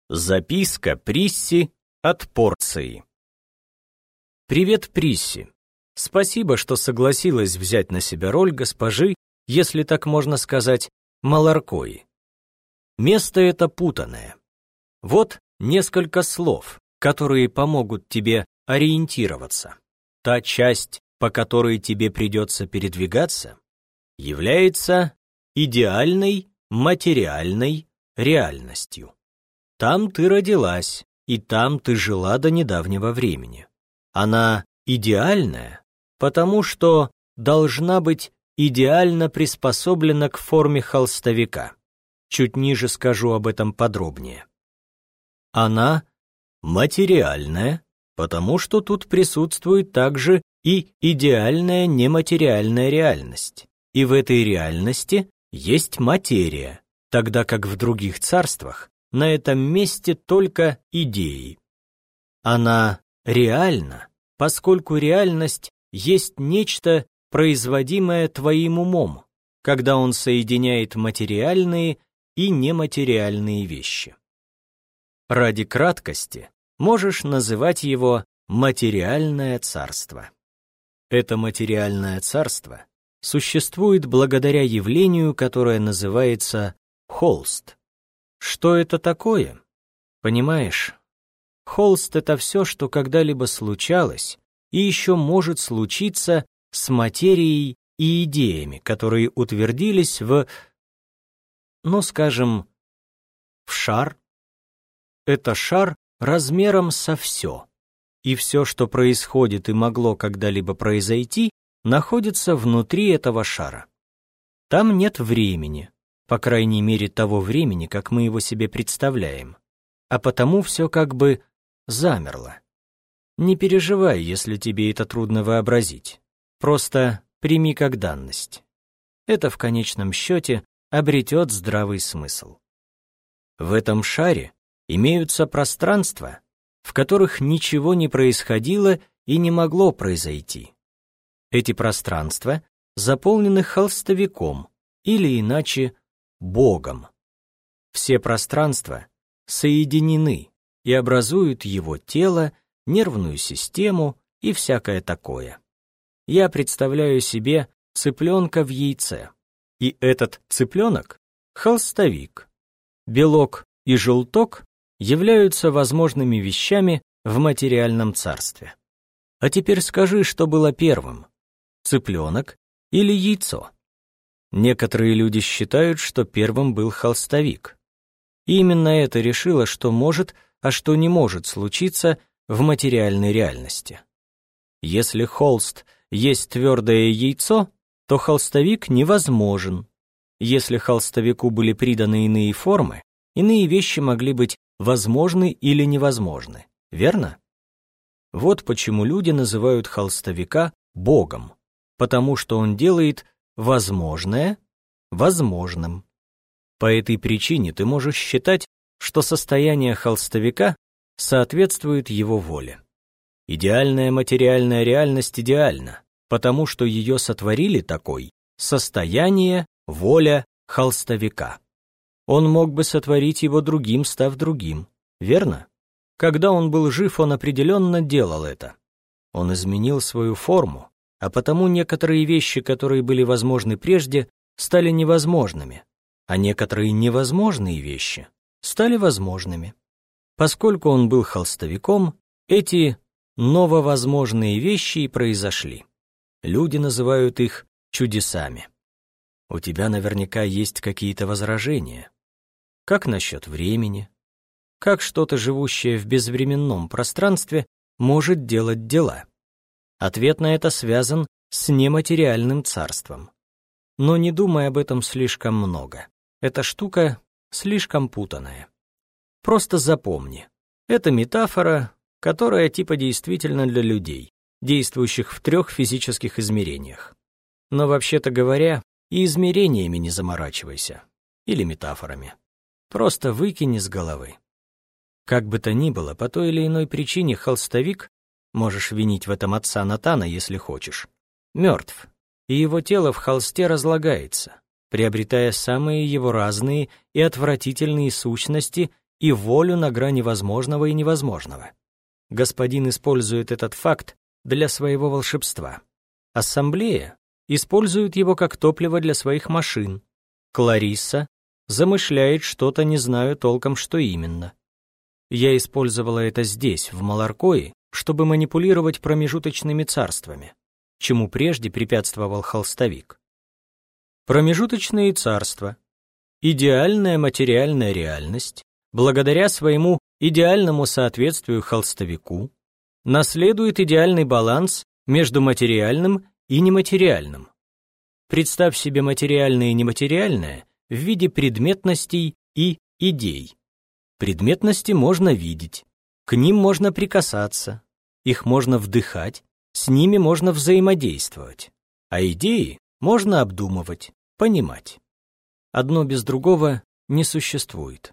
Записка Присси от Порции. Привет, Присси. Спасибо, что согласилась взять на себя роль госпожи, если так можно сказать, Маларкои. Место это путанное. Вот несколько слов, которые помогут тебе ориентироваться. Та часть, по которой тебе придется передвигаться, является идеальной материальной реальностью. Там ты родилась, и там ты жила до недавнего времени. Она идеальная, потому что должна быть идеально приспособлена к форме холстовика. Чуть ниже скажу об этом подробнее. Она материальная, потому что тут присутствует также и идеальная нематериальная реальность. И в этой реальности есть материя, тогда как в других царствах на этом месте только идеи. Она реальна, поскольку реальность есть нечто, производимое твоим умом, когда он соединяет материальные и нематериальные вещи. Ради краткости можешь называть его материальное царство. Это материальное царство существует благодаря явлению, которое называется холст. Что это такое? Понимаешь, холст — это все, что когда-либо случалось и еще может случиться с материей и идеями, которые утвердились скажем, в шар. Это шар размером со все. И все, что происходит и могло когда-либо произойти, находится внутри этого шара. Там нет времени, по крайней мере того времени, как мы его себе представляем, а потому все как бы замерло. Не переживай, если тебе это трудно вообразить. Просто прими как данность. Это в конечном счете обретет здравый смысл. В этом шаре имеются пространства, в которых ничего не происходило и не могло произойти. Эти пространства заполнены холстовиком или иначе Богом. Все пространства соединены и образуют его тело, нервную систему и всякое такое. Я представляю себе цыпленка в яйце, и этот цыпленок — холстовик. Белок и желток являются возможными вещами в материальном царстве. А теперь скажи, что было первым — цыпленок или яйцо? Некоторые люди считают, что первым был холстовик. И именно это решило, что может, а что не может случиться в материальной реальности. Если холст есть твердое яйцо, то холстовик невозможен. Если холстовику были приданы иные формы, иные вещи могли быть возможны или невозможны, верно? Вот почему люди называют холстовика Богом, потому что он делает возможное возможным. По этой причине ты можешь считать, что состояние холстовика соответствует его воле. Идеальная материальная реальность идеальна, потому что ее сотворили такой состояние, воля холстовика. Он мог бы сотворить его другим, став другим, верно? Когда он был жив, он определенно делал это. Он изменил свою форму, а потому некоторые вещи, которые были возможны прежде, стали невозможными, а некоторые невозможные вещи стали возможными. Поскольку он был холстовиком, эти нововозможные вещи и произошли. Люди называют их чудесами. У тебя наверняка есть какие-то возражения. Как насчет времени? Как что-то, живущее в безвременном пространстве, может делать дела? Ответ на это связан с нематериальным царством. Но не думай об этом слишком много. Эта штука слишком путанная. Просто запомни. Это метафора, которая типа действительно для людей, действующих в 3 физических измерениях. Но вообще-то говоря, и измерениями не заморачивайся. Или метафорами. Просто выкинь из головы. Как бы то ни было, по той или иной причине холстовик, можешь винить в этом отца Натана, если хочешь, мертв, и его тело в холсте разлагается, приобретая самые его разные и отвратительные сущности и волю на грани возможного и невозможного. Господин использует этот факт для своего волшебства. Ассамблея использует его как топливо для своих машин. Кларисса замышляет что-то, не знаю толком, что именно. Я использовала это здесь, в Маларкое, чтобы манипулировать промежуточными царствами, чему прежде препятствовал холстовик. Промежуточные царства. Идеальная материальная реальность, благодаря своему идеальному соответствию холстовику, наследует идеальный баланс между материальным и нематериальным. Представь себе материальное и нематериальное в виде предметностей и идей. Предметности можно видеть, к ним можно прикасаться, их можно вдыхать, с ними можно взаимодействовать, а идеи можно обдумывать, понимать. Одно без другого не существует.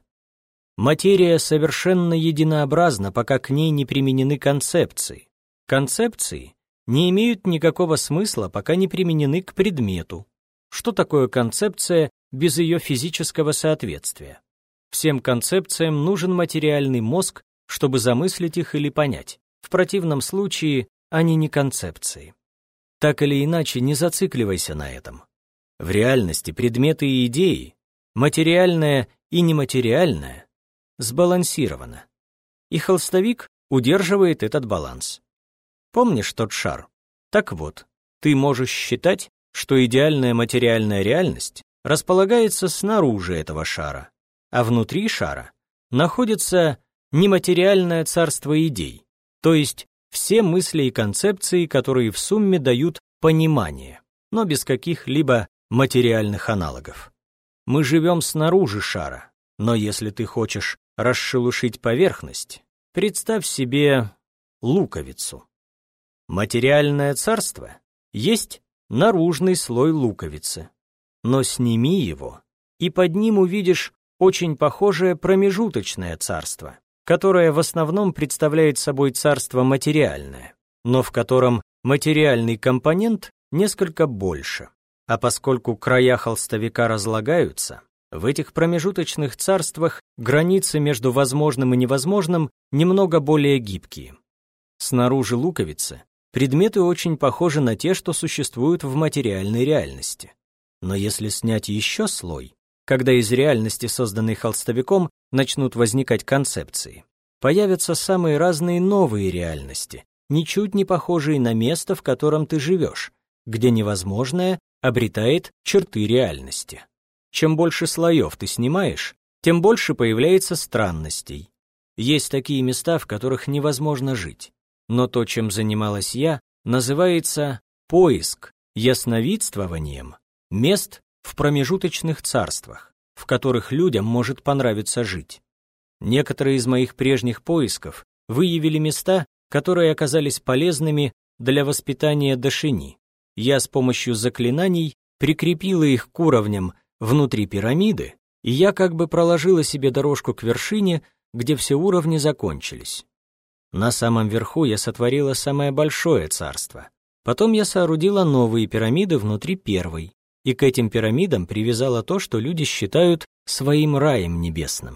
Материя совершенно единообразна, пока к ней не применены концепции. Концепции не имеют никакого смысла, пока не применены к предмету. Что такое концепция без ее физического соответствия? Всем концепциям нужен материальный мозг, чтобы замыслить их или понять. В противном случае они не концепции. Так или иначе, не зацикливайся на этом. В реальности предметы и идеи, материальное и нематериальное, сбалансировано. И холстовик удерживает этот баланс. Помнишь тот шар? Так вот, ты можешь считать, что идеальная материальная реальность располагается снаружи этого шара, а внутри шара находится нематериальное царство идей, то есть все мысли и концепции, которые в сумме дают понимание, но без каких-либо материальных аналогов. Мы живем снаружи шара, но если ты хочешь расшелушить поверхность, представь себе луковицу. Материальное царство есть наружный слой луковицы, но сними его, и под ним увидишь очень похожее промежуточное царство, которое в основном представляет собой царство материальное, но в котором материальный компонент несколько больше. А поскольку края холстовика разлагаются, в этих промежуточных царствах границы между возможным и невозможным немного более гибкие. Снаружи луковицы предметы очень похожи на те, что существуют в материальной реальности. Но если снять еще слой, когда из реальности, созданной холстовиком, начнут возникать концепции, появятся самые разные новые реальности, ничуть не похожие на место, в котором ты живешь, где невозможное обретает черты реальности. Чем больше слоев ты снимаешь, тем больше появляется странностей. Есть такие места, в которых невозможно жить. Но то, чем занималась я, называется поиск, ясновидствованием мест в промежуточных царствах, в которых людям может понравиться жить. Некоторые из моих прежних поисков выявили места, которые оказались полезными для воспитания дашини. Я с помощью заклинаний прикрепила их к уровням внутри пирамиды, и я как бы проложила себе дорожку к вершине, где все уровни закончились. На самом верху я сотворила самое большое царство. Потом я соорудила новые пирамиды внутри первой, и к этим пирамидам привязала то, что люди считают своим раем небесным.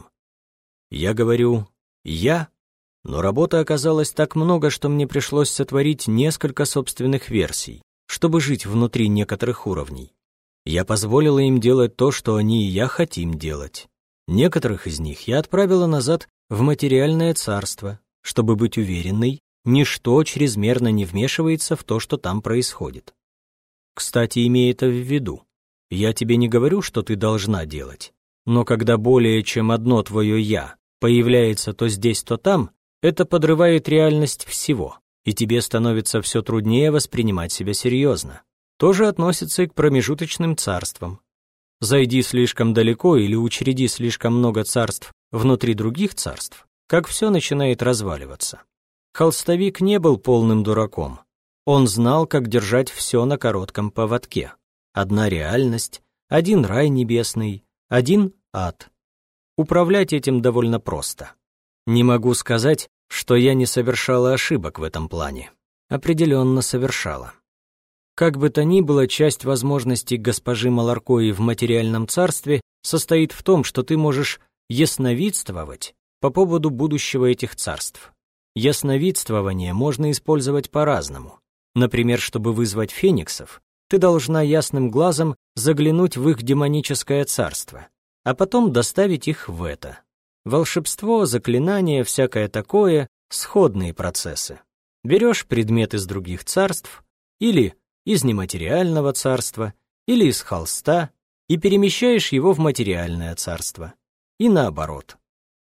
Я говорю «я», но работы оказалось так много, что мне пришлось сотворить несколько собственных версий, чтобы жить внутри некоторых уровней. Я позволила им делать то, что они и я хотим делать. Некоторых из них я отправила назад в материальное царство, чтобы быть уверенной, ничто чрезмерно не вмешивается в то, что там происходит. Кстати, имей это в виду. Я тебе не говорю, что ты должна делать, но когда более чем одно твое «я» появляется то здесь, то там, это подрывает реальность всего, и тебе становится все труднее воспринимать себя серьезно. То же относится и к промежуточным царствам. Зайди слишком далеко или учреди слишком много царств внутри других царств, как все начинает разваливаться. Холстовик не был полным дураком. Он знал, как держать все на коротком поводке. Одна реальность, один рай небесный, один ад. Управлять этим довольно просто. Не могу сказать, что я не совершала ошибок в этом плане. Определенно совершала. Как бы то ни было, часть возможностей госпожи Маларкое в материальном царстве состоит в том, что ты можешь ясновидствовать по поводу будущего этих царств. Ясновидствование можно использовать по-разному. Например, чтобы вызвать фениксов, ты должна ясным глазом заглянуть в их демоническое царство, а потом доставить их в это. Волшебство, заклинания, всякое такое — сходные процессы. Берешь предмет из других царств, или из нематериального царства, или из холста, и перемещаешь его в материальное царство. И наоборот.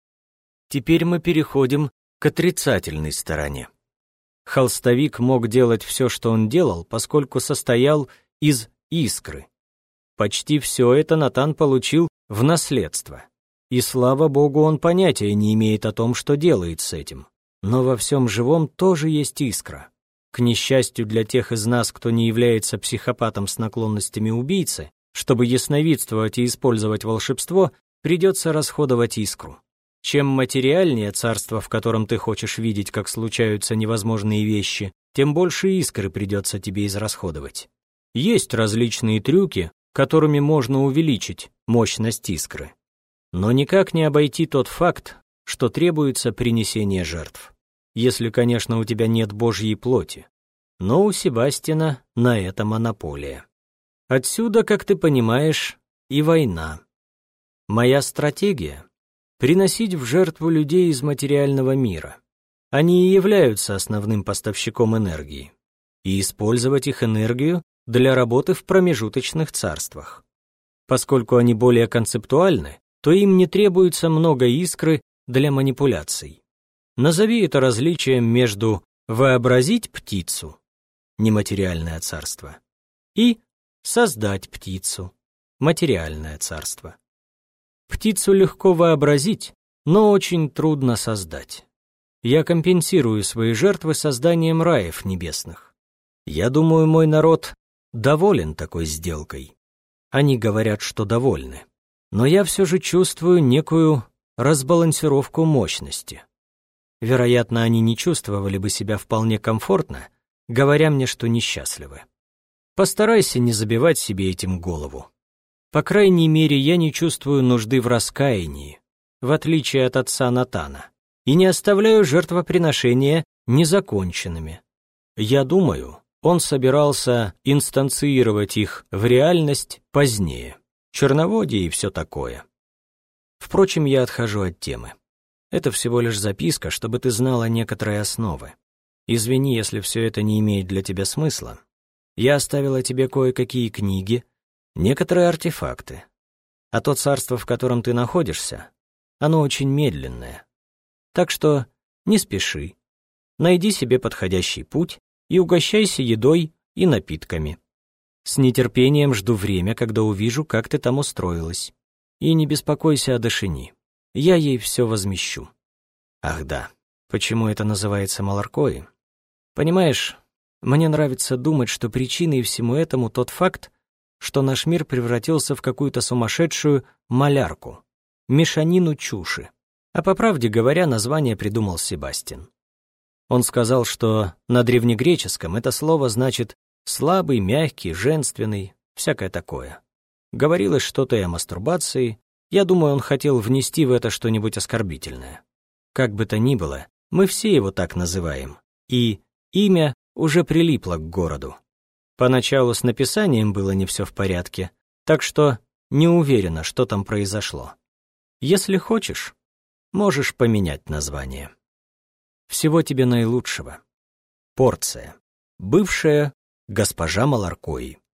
Теперь мы переходим к отрицательной стороне. Холстовик мог делать все, что он делал, поскольку состоял из искры. Почти все это Натан получил в наследство. И слава богу, он понятия не имеет о том, что делает с этим. Но во всем живом тоже есть искра. К несчастью для тех из нас, кто не является психопатом с наклонностями убийцы, чтобы ясновидствовать и использовать волшебство, придется расходовать искру. Чем материальнее царство, в котором ты хочешь видеть, как случаются невозможные вещи, тем больше искры придется тебе израсходовать. Есть различные трюки, которыми можно увеличить мощность искры. Но никак не обойти тот факт, что требуется принесение жертв. Если, конечно, у тебя нет божьей плоти. Но у Себастьяна на это монополия. Отсюда, как ты понимаешь, и война. Моя стратегия — приносить в жертву людей из материального мира. Они и являются основным поставщиком энергии. И использовать их энергию для работы в промежуточных царствах. Поскольку они более концептуальны, то им не требуется много искры для манипуляций. Назови это различием между вообразить птицу, нематериальное царство, и создать птицу, материальное царство. Птицу легко вообразить, но очень трудно создать. Я компенсирую свои жертвы созданием раев небесных. Я думаю, мой народ доволен такой сделкой. Они говорят, что довольны. Но я все же чувствую некую разбалансировку мощности. Вероятно, они не чувствовали бы себя вполне комфортно, говоря мне, что несчастливы. Постарайся не забивать себе этим голову. По крайней мере, я не чувствую нужды в раскаянии, в отличие от отца Натана, и не оставляю жертвоприношения незаконченными. Я думаю, он собирался инстанцировать их в реальность позднее, черноводие и все такое. Впрочем, я отхожу от темы. Это всего лишь записка, чтобы ты знала некоторые основы. Извини, если все это не имеет для тебя смысла. Я оставила тебе кое-какие книги, некоторые артефакты. А то царство, в котором ты находишься, оно очень медленное. Так что не спеши. Найди себе подходящий путь и угощайся едой и напитками. С нетерпением жду время, когда увижу, как ты там устроилась. И не беспокойся о Дашини. Я ей все возмещу. Ах да, почему это называется Маларкои? Понимаешь, мне нравится думать, что причиной всему этому тот факт, что наш мир превратился в какую-то сумасшедшую малярку, мешанину чуши. А по правде говоря, название придумал Себастьян. Он сказал, что на древнегреческом это слово значит «слабый», «мягкий», «женственный», всякое такое. Говорилось что-то и о мастурбации. Я думаю, он хотел внести в это что-нибудь оскорбительное. Как бы то ни было, мы все его так называем. И имя уже прилипло к городу. Поначалу с написанием было не все в порядке, так что не уверена, что там произошло. Если хочешь, можешь поменять название. Всего тебе наилучшего. Порция. Бывшая госпожа Маларкои.